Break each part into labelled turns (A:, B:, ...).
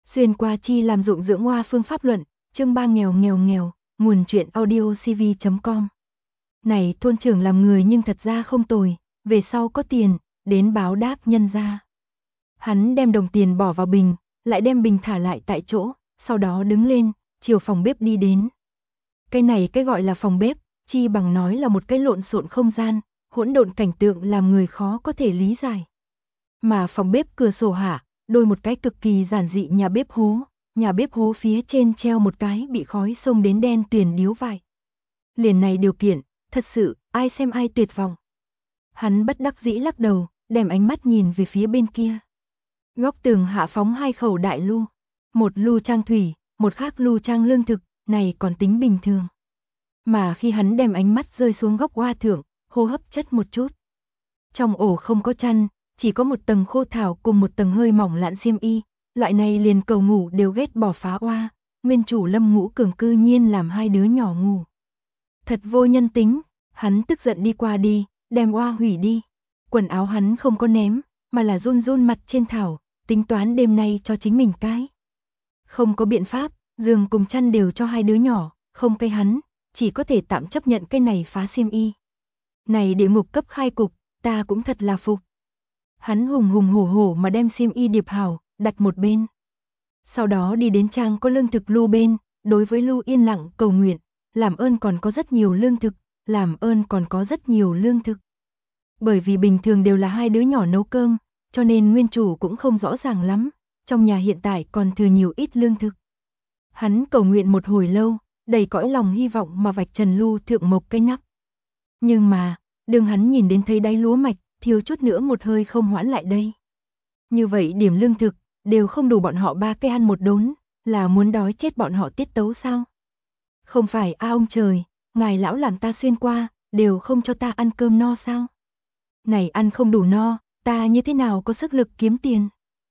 A: Xuyên qua chi làm dụng dưỡng hoa phương pháp luận, chương 3 nghèo, nguồn truyện audio cv.com. Này thôn trưởng làm người nhưng thật ra không tồi, về sau có tiền, đến báo đáp nhân gia. Hắn đem đồng tiền bỏ vào bình, lại đem bình thả lại tại chỗ, sau đó đứng lên, chiều phòng bếp đi đến. Cái này cái gọi là phòng bếp, chi bằng nói là một cái lộn xộn không gian, hỗn độn cảnh tượng làm người khó có thể lý giải. Mà phòng bếp cửa sổ hạ, đôi một cái cực kỳ giản dị nhà bếp hố phía trên treo một cái bị khói xông đến đen tuyền điếu vải. Liền này điều kiện, thật sự, ai xem ai tuyệt vọng. Hắn bất đắc dĩ lắc đầu, đem ánh mắt nhìn về phía bên kia. Góc tường hạ phóng 2 khẩu đại lu, một lu trang thủy, một khác lu trang lương thực, này còn tính bình thường. Mà khi hắn đem ánh mắt rơi xuống góc hoa thượng, hô hấp chất một chút. Trong ổ không có chăn, chỉ có một tầng khô thảo cùng một tầng hơi mỏng lạn xiêm y, loại này liền cầu ngủ đều ghét bỏ phá oa, nguyên chủ Lâm Ngũ Cường cư nhiên làm 2 đứa nhỏ ngủ. Thật vô nhân tính, hắn tức giận đi qua đi, đem oa hủy đi. Quần áo hắn không có ném, mà là run mặt trên thảo, tính toán đêm nay cho chính mình cái. Không có biện pháp, giường cùng chăn đều cho 2 đứa nhỏ, không cây hắn, chỉ có thể tạm chấp nhận cái này phá xiêm y. Này địa ngục cấp khai cục, ta cũng thật là phục. Hắn hùng hổ mà đem xiêm y điệp hảo, đặt một bên. Sau đó đi đến trang có lương thực lu bên, đối với lu yên lặng cầu nguyện, làm ơn còn có rất nhiều lương thực, làm ơn còn có rất nhiều lương thực. Bởi vì bình thường đều là 2 đứa nhỏ nấu cơm, cho nên nguyên chủ cũng không rõ ràng lắm, trong nhà hiện tại còn thừa nhiều ít lương thực. Hắn cầu nguyện một hồi lâu, đầy cõi lòng hy vọng mà vạch trần lu thượng mộc cái nắp. Nhưng mà, đường hắn nhìn đến thấy đáy lúa mạch, thiếu chút nữa một hơi không hoãn lại đây. Như vậy điểm lương thực, đều không đủ bọn họ 3 cái ăn một đốn, là muốn đói chết bọn họ tiết tấu sao? Không phải ông trời, ngài lão làm ta xuyên qua, đều không cho ta ăn cơm no sao? Này ăn không đủ no, ta như thế nào có sức lực kiếm tiền?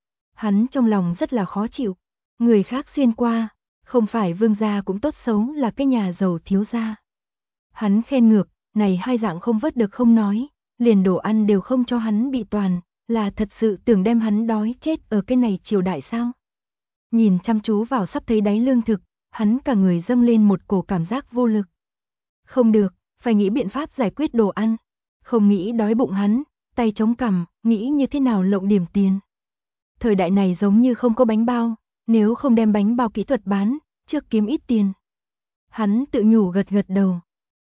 A: Hắn trong lòng rất là khó chịu, người khác xuyên qua, không phải vương gia cũng tốt xấu là cái nhà giàu thiếu gia. Hắn khen ngược, này 2 dạng không vớt được không nói, liền đồ ăn đều không cho hắn bị toàn, là thật sự tưởng đem hắn đói chết ở cái này triều đại sao. Nhìn chăm chú vào sắp thấy đáy lương thực, hắn cả người dâng lên một cổ cảm giác vô lực. Không được, phải nghĩ biện pháp giải quyết đồ ăn. Không nghĩ đói bụng hắn, tay chống cằm, nghĩ như thế nào lộng điểm tiền. Thời đại này giống như không có bánh bao, nếu không đem bánh bao kỹ thuật bán, trước kiếm ít tiền. Hắn tự nhủ gật đầu.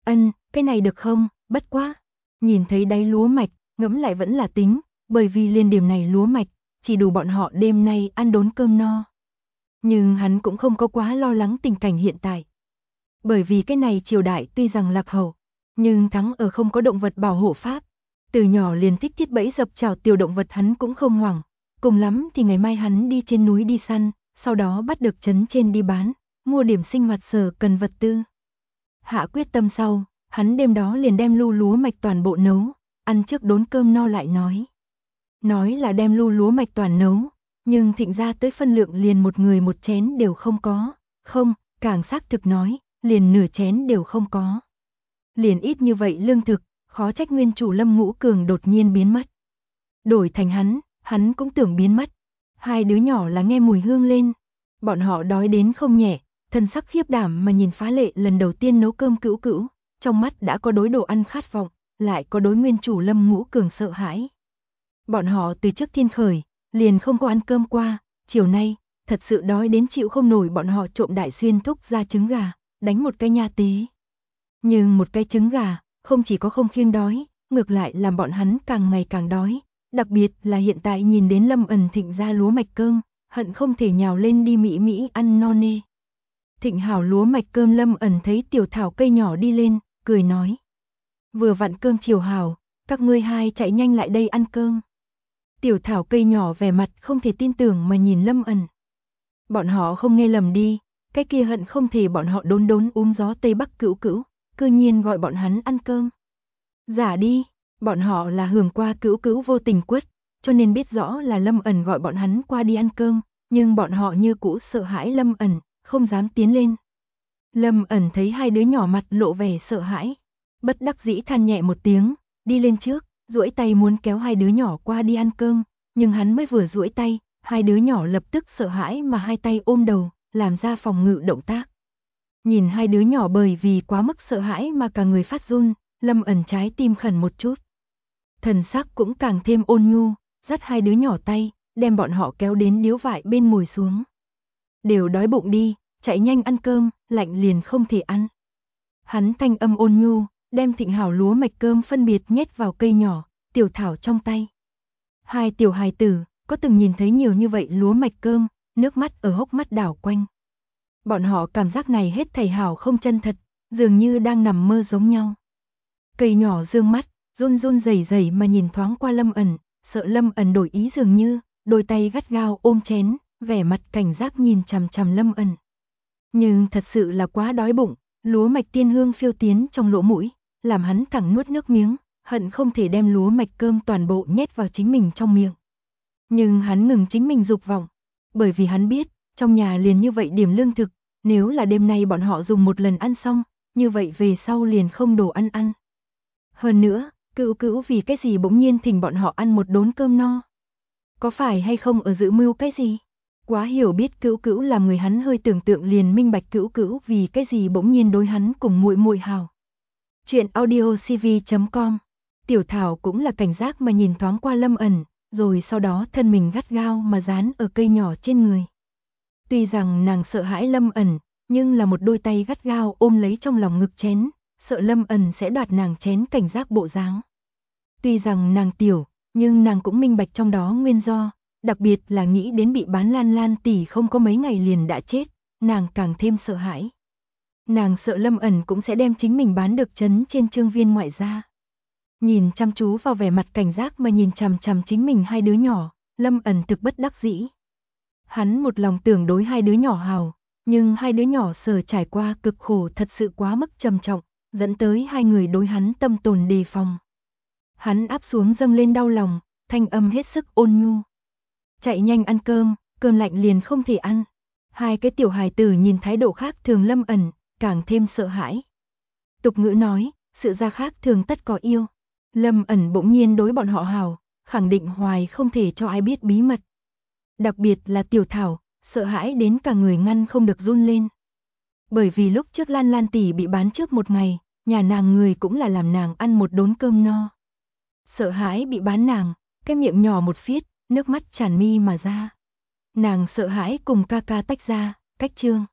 A: Cái này được không, bất quá. Nhìn thấy đáy lúa mạch, ngẫm lại vẫn là tính, bởi vì liên điểm này lúa mạch, chỉ đủ bọn họ đêm nay ăn đốn cơm no. Nhưng hắn cũng không có quá lo lắng tình cảnh hiện tại. Bởi vì cái này triều đại tuy rằng lạc hậu, nhưng thắng ở không có động vật bảo hộ pháp. Từ nhỏ liền thích thiết bẫy dập chảo tiểu động vật hắn cũng không hoảng. Cùng lắm thì ngày mai hắn đi trên núi đi săn, sau đó bắt được trấn trên đi bán, mua điểm sinh hoạt sở cần vật tư. Hạ quyết tâm sau, hắn đêm đó liền đem lu lúa mạch toàn bộ nấu, ăn trước đốn cơm no lại nói. Nói là đem lu lúa mạch toàn nấu, nhưng thịnh ra tới phân lượng liền một người một chén đều không có, không, càng xác thực nói, liền nửa chén đều không có. Liền ít như vậy lương thực, khó trách nguyên chủ Lâm Ngũ Cường đột nhiên biến mất. Đổi thành hắn cũng tưởng biến mất. 2 đứa nhỏ là nghe mùi hương lên, bọn họ đói đến không nhẹ, thân sắc khiếp đảm mà nhìn phá lệ lần đầu tiên nấu cơm cữu, trong mắt đã có đối đồ ăn khát vọng, lại có đối nguyên chủ Lâm Ngũ Cường sợ hãi. Bọn họ từ trước thiên khởi, liền không có ăn cơm qua, chiều nay, thật sự đói đến chịu không nổi, bọn họ trộm Đại Xuyên thúc ra trứng gà, đánh một cái nha tế. Nhưng một cái trứng gà, không chỉ có không khiêng đói, ngược lại làm bọn hắn càng ngày càng đói, đặc biệt là hiện tại nhìn đến Lâm Ẩn thịnh ra lúa mạch cơm, hận không thể nhào lên đi mỹ ăn no nê. Thịnh hảo lúa mạch cơm, Lâm Ẩn thấy tiểu thảo cây nhỏ đi lên, cười nói. Vừa vặn cơm chiều hảo, các ngươi 2 chạy nhanh lại đây ăn cơm. Tiểu thảo cây nhỏ vẻ mặt không thể tin tưởng mà nhìn Lâm Ẩn. Bọn họ không nghe lầm đi, cái kia hận không thể bọn họ đốn gió Tây Bắc cữu, cư nhiên gọi bọn hắn ăn cơm. Giả đi, bọn họ là hưởng qua cữu vô tình quất, cho nên biết rõ là Lâm Ẩn gọi bọn hắn qua đi ăn cơm, nhưng bọn họ như cũ sợ hãi Lâm Ẩn, không dám tiến lên. Lâm Ẩn thấy 2 đứa nhỏ mặt lộ vẻ sợ hãi, bất đắc dĩ than nhẹ một tiếng, đi lên trước, duỗi tay muốn kéo 2 đứa nhỏ qua đi ăn cơm, nhưng hắn mới vừa duỗi tay, Hai đứa nhỏ lập tức sợ hãi mà hai tay ôm đầu, làm ra phòng ngự động tác. Nhìn hai đứa nhỏ bởi vì quá mức sợ hãi mà cả người phát run, Lâm Ẩn trái tim khẩn một chút. Thần sắc cũng càng thêm ôn nhu, dắt hai đứa nhỏ tay, đem bọn họ kéo đến điếu vải bên ngồi xuống. Đều đói bụng đi, chạy nhanh ăn cơm, lạnh liền không thể ăn. Hắn thanh âm ôn nhu, đem thịnh hảo lúa mạch cơm phân biệt nhét vào cây nhỏ, tiểu thảo trong tay. Hai tiểu hài tử, có từng nhìn thấy nhiều như vậy lúa mạch cơm, nước mắt ở hốc mắt đảo quanh. Bọn họ cảm giác này hết thảy hảo không chân thật, dường như đang nằm mơ giống nhau. Cây nhỏ dương mắt, run run rẩy rẩy mà nhìn thoáng qua Lâm Ẩn, sợ Lâm Ẩn đổi ý dường như, đôi tay gắt gao ôm chén, vẻ mặt cảnh giác nhìn chằm chằm Lâm Ẩn. Nhưng thật sự là quá đói bụng, lúa mạch tiên hương phiêu tiến trong lỗ mũi, làm hắn thẳng nuốt nước miếng, hận không thể đem lúa mạch cơm toàn bộ nhét vào chính mình trong miệng. Nhưng hắn ngừng chính mình dục vọng, bởi vì hắn biết, trong nhà liền như vậy điểm lương thực, nếu là đêm nay bọn họ dùng một lần ăn xong, như vậy về sau liền không đồ ăn ăn. Hơn nữa, Cữu Cữu vì cái gì bỗng nhiên thỉnh bọn họ ăn một đốn cơm no? Có phải hay không ở dự mưu cái gì? Quá hiểu biết Cữu Cữu làm người hắn hơi tưởng tượng liền minh bạch Cữu Cữu vì cái gì bỗng nhiên đối hắn cùng muội muội hào. Chuyện audiocv.com. Tiểu Thảo cũng là cảnh giác mà nhìn thoáng qua Lâm Ẩn, rồi sau đó thân mình gắt gao mà dán ở cây nhỏ trên người. Tuy rằng nàng sợ hãi Lâm Ẩn, nhưng là một đôi tay gắt gao ôm lấy trong lòng ngực chén, sợ Lâm Ẩn sẽ đoạt nàng chén cảnh giác bộ dáng. Tuy rằng nàng tiểu, nhưng nàng cũng minh bạch trong đó nguyên do, đặc biệt là nghĩ đến bị bán Lan Lan tỷ không có mấy ngày liền đã chết, nàng càng thêm sợ hãi. Nàng sợ Lâm Ẩn cũng sẽ đem chính mình bán được trấn trên Trương Viên ngoại gia. Nhìn chăm chú vào vẻ mặt cảnh giác mà nhìn chằm chằm chính mình hai đứa nhỏ, Lâm Ẩn thực bất đắc dĩ. Hắn một lòng tưởng đối hai đứa nhỏ hào, nhưng hai đứa nhỏ sở trải qua cực khổ thật sự quá mức trầm trọng, dẫn tới hai người đối hắn tâm tồn đề phòng. Hắn áp xuống dâng lên đau lòng, thanh âm hết sức ôn nhu. Chạy nhanh ăn cơm, cơm lạnh liền không thể ăn. Hai cái tiểu hài tử nhìn thái độ khác thường Lâm Ẩn, càng thêm sợ hãi. Tục ngữ nói, sự ra khác thường tất có yêu. Lâm Ẩn bỗng nhiên đối bọn họ hào, khẳng định hoài không thể cho ai biết bí mật. Đặc biệt là Tiểu Thảo, sợ hãi đến cả người ngăn không được run lên. Bởi vì lúc trước Lan Lan tỷ bị bán trước một ngày, nhà nàng người cũng là làm nàng ăn một đốn cơm no. Sợ hãi bị bán nàng, cái miệng nhỏ một phiết, nước mắt tràn mi mà ra. Nàng sợ hãi cùng ca ca tách ra, cách Trương